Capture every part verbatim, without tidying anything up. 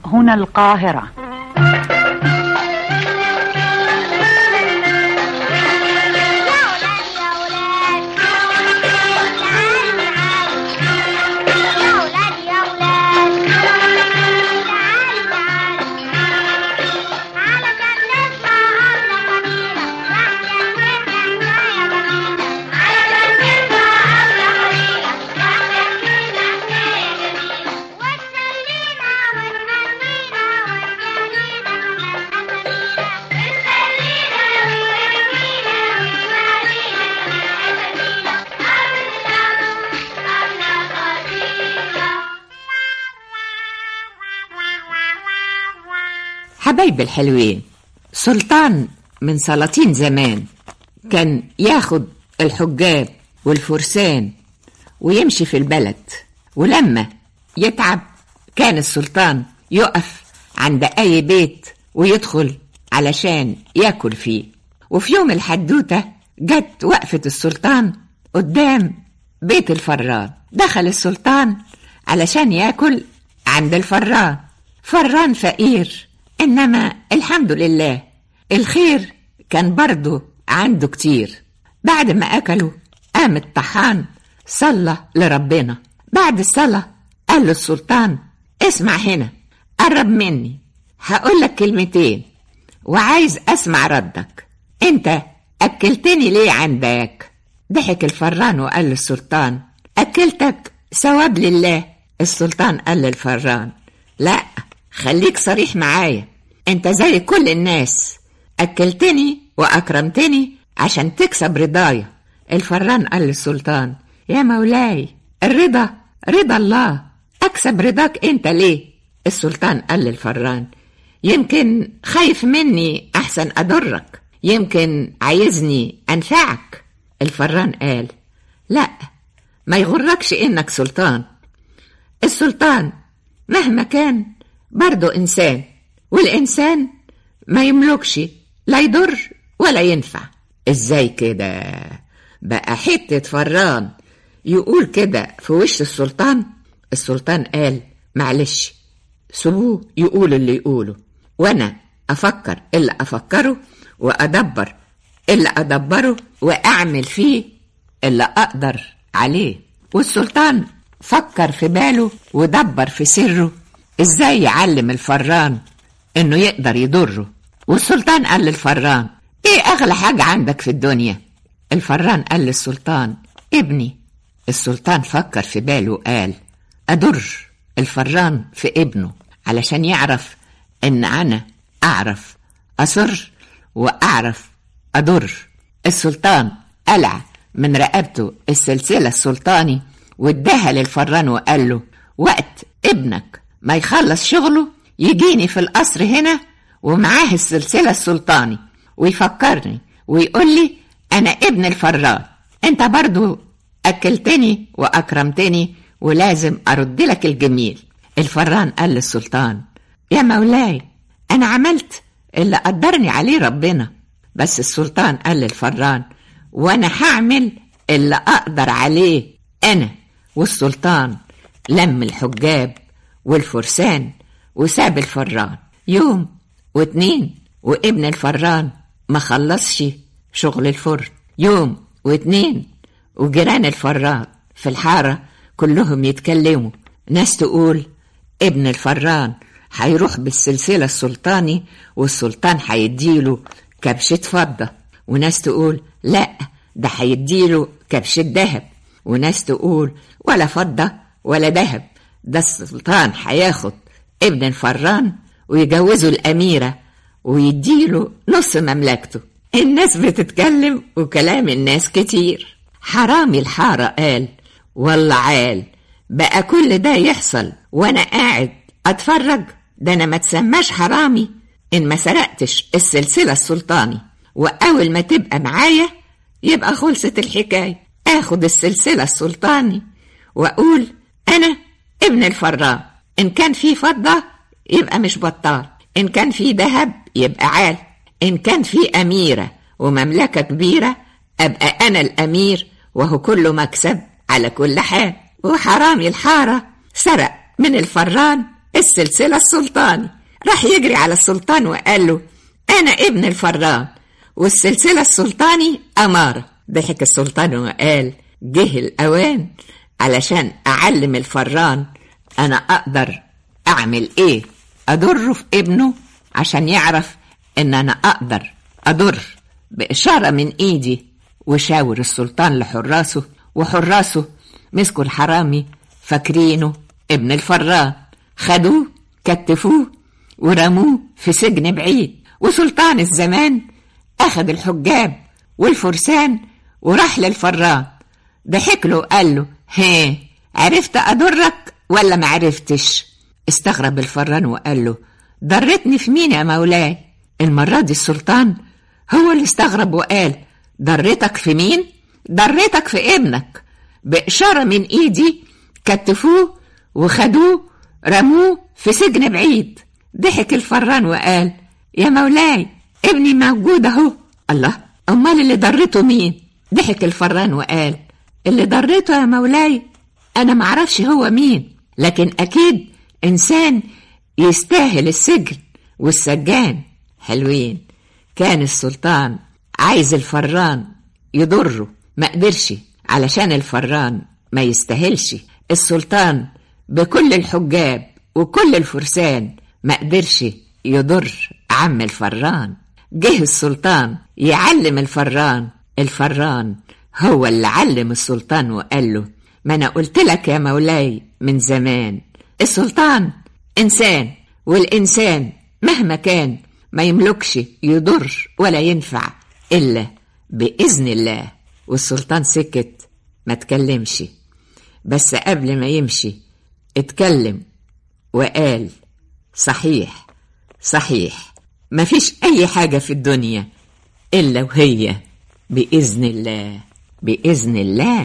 هنا القاهرة. حبايب الحلوين، سلطان من سلاطين زمان كان ياخد الحجاب والفرسان ويمشي في البلد، ولما يتعب كان السلطان يقف عند أي بيت ويدخل علشان ياكل فيه. وفي يوم الحدوتة جت وقفة السلطان قدام بيت الفران. دخل السلطان علشان ياكل عند الفران. فران فقير، إنما الحمد لله الخير كان برضو عنده كتير. بعد ما أكلوا قام الطحان صلى لربنا. بعد الصلاة قال له السلطان: اسمع هنا، قرب مني، هقولك كلمتين وعايز أسمع ردك. أنت أكلتني ليه عندك؟ ضحك الفران وقال للسلطان: أكلتك ثواب لله. السلطان قال للفران: لا، خليك صريح معايا، انت زي كل الناس، أكلتني وأكرمتني عشان تكسب رضايا. الفران قال للسلطان: يا مولاي، الرضا رضا الله، أكسب رضاك انت ليه؟ السلطان قال للفران: يمكن خايف مني أحسن أضرك، يمكن عايزني أنفعك. الفران قال: لا، ما يغركش إنك سلطان. السلطان مهما كان برضو إنسان، والإنسان ما يملكش لا يضر ولا ينفع. إزاي كده؟ بقى حتة فران يقول كده في وش السلطان؟ السلطان قال: معلش، سيبوه يقول اللي يقوله، وأنا أفكر اللي أفكره وأدبر اللي أدبره وأعمل فيه اللي أقدر عليه. والسلطان فكر في باله ودبر في سره إزاي يعلم الفران إنه يقدر يضره. والسلطان قال للفران: إيه أغلى حاجة عندك في الدنيا؟ الفران قال للسلطان: ابني. السلطان فكر في باله وقال: أضر الفران في ابنه علشان يعرف إن أنا أعرف أصر وأعرف أضر. السلطان قلع من رقبته السلسلة السلطاني واداها للفران وقال له: وقت ابنك ما يخلص شغله يجيني في القصر هنا ومعاه السلسلة السلطاني ويفكرني ويقول لي: أنا ابن الفران، أنت برضو أكلتني وأكرمتني ولازم أرد لك الجميل. الفران قال للسلطان: يا مولاي، أنا عملت اللي قدرني عليه ربنا. بس السلطان قال للفران: وأنا هعمل اللي أقدر عليه أنا. والسلطان لم الحجاب والفرسان وساب الفران. يوم واتنين وابن الفران ما خلصش شغل الفرن. يوم واتنين وجيران الفران في الحارة كلهم يتكلموا، ناس تقول ابن الفران هيروح بالسلسلة السلطاني والسلطان هيديله كبشة فضة، وناس تقول لا، ده هيديله كبشة دهب، وناس تقول ولا فضة ولا دهب، ده السلطان هياخد ابن الفران ويجوزه الأميرة ويديله نص مملكته. الناس بتتكلم وكلام الناس كتير. حرامي الحارة قال: والله عال، بقى كل ده يحصل وانا قاعد اتفرج؟ ده انا ما تسماش حرامي ان ما سرقتش السلسلة السلطاني، واول ما تبقى معايا يبقى خلصت الحكاية. اخد السلسلة السلطاني واقول انا ابن الفران، ان كان في فضة يبقى مش بطال، ان كان في ذهب يبقى عال، ان كان في اميرة ومملكة كبيرة ابقى انا الامير، وهو كله مكسب على كل حال. وحرامي الحارة سرق من الفران السلسلة السلطاني. راح يجري على السلطان وقال له أنا ابن الفران والسلسلة السلطاني أمارة. ضحك السلطان وقال جه الأوان علشان أعلم الفران أنا أقدر أعمل إيه، أضره في ابنه عشان يعرف إن أنا أقدر أضر بإشارة من إيدي. وشاور السلطان لحراسه، وحراسه مسكوا الحرامي فاكرينه ابن الفران، خدوه كتفوه ورموه في سجن بعيد. وسلطان الزمان أخذ الحجاب والفرسان وراح للفران. ضحك له وقال له هي عرفت أضرك ولا ما عرفتش؟ استغرب الفران وقال له ضرتني في مين يا مولاي؟ المرة دي السلطان هو اللي استغرب وقال ضرتك في مين؟ ضرتك في ابنك، بإشارة من إيدي كتفوه وخدوه رموه في سجن بعيد. ضحك الفران وقال يا مولاي ابني موجود اهو. الله، امال اللي ضرته مين؟ ضحك الفران وقال اللي ضرته يا مولاي انا معرفش هو مين، لكن اكيد انسان يستاهل السجن والسجان. حلوين. كان السلطان عايز الفران يضره، ما قدرش علشان الفران ما يستاهلش. السلطان بكل الحجاب وكل الفرسان ما قدرش يضر عم الفران. جه السلطان يعلم الفران، الفران هو اللي علم السلطان وقال له ما أنا قلت لك يا مولاي من زمان السلطان إنسان، والإنسان مهما كان ما يملكش يضر ولا ينفع إلا بإذن الله. والسلطان سكت ما تكلمش، بس قبل ما يمشي اتكلم وقال صحيح صحيح مفيش أي حاجة في الدنيا إلا وهي بإذن الله، بإذن الله.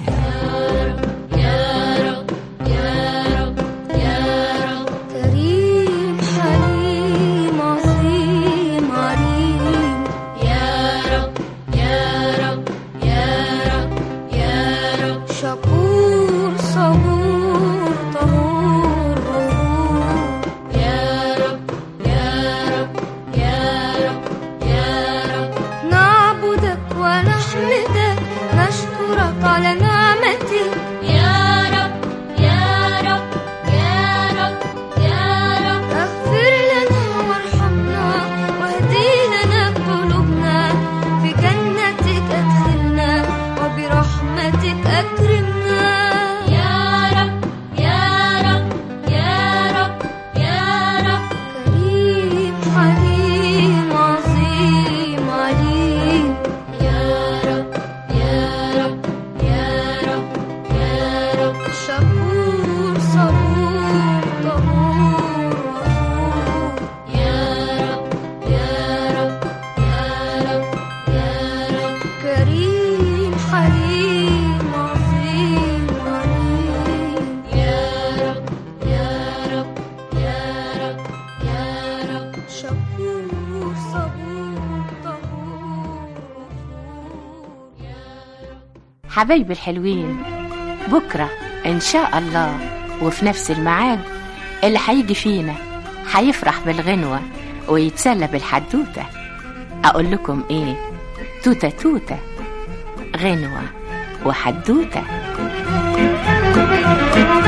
حبايبي الحلوين، بكرة إن شاء الله وفي نفس الميعاد اللي هيجي فينا هيفرح بالغنوة ويتسلى بالحدوتة. أقول لكم إيه؟ توتة توتة، غنوة وحدوتة.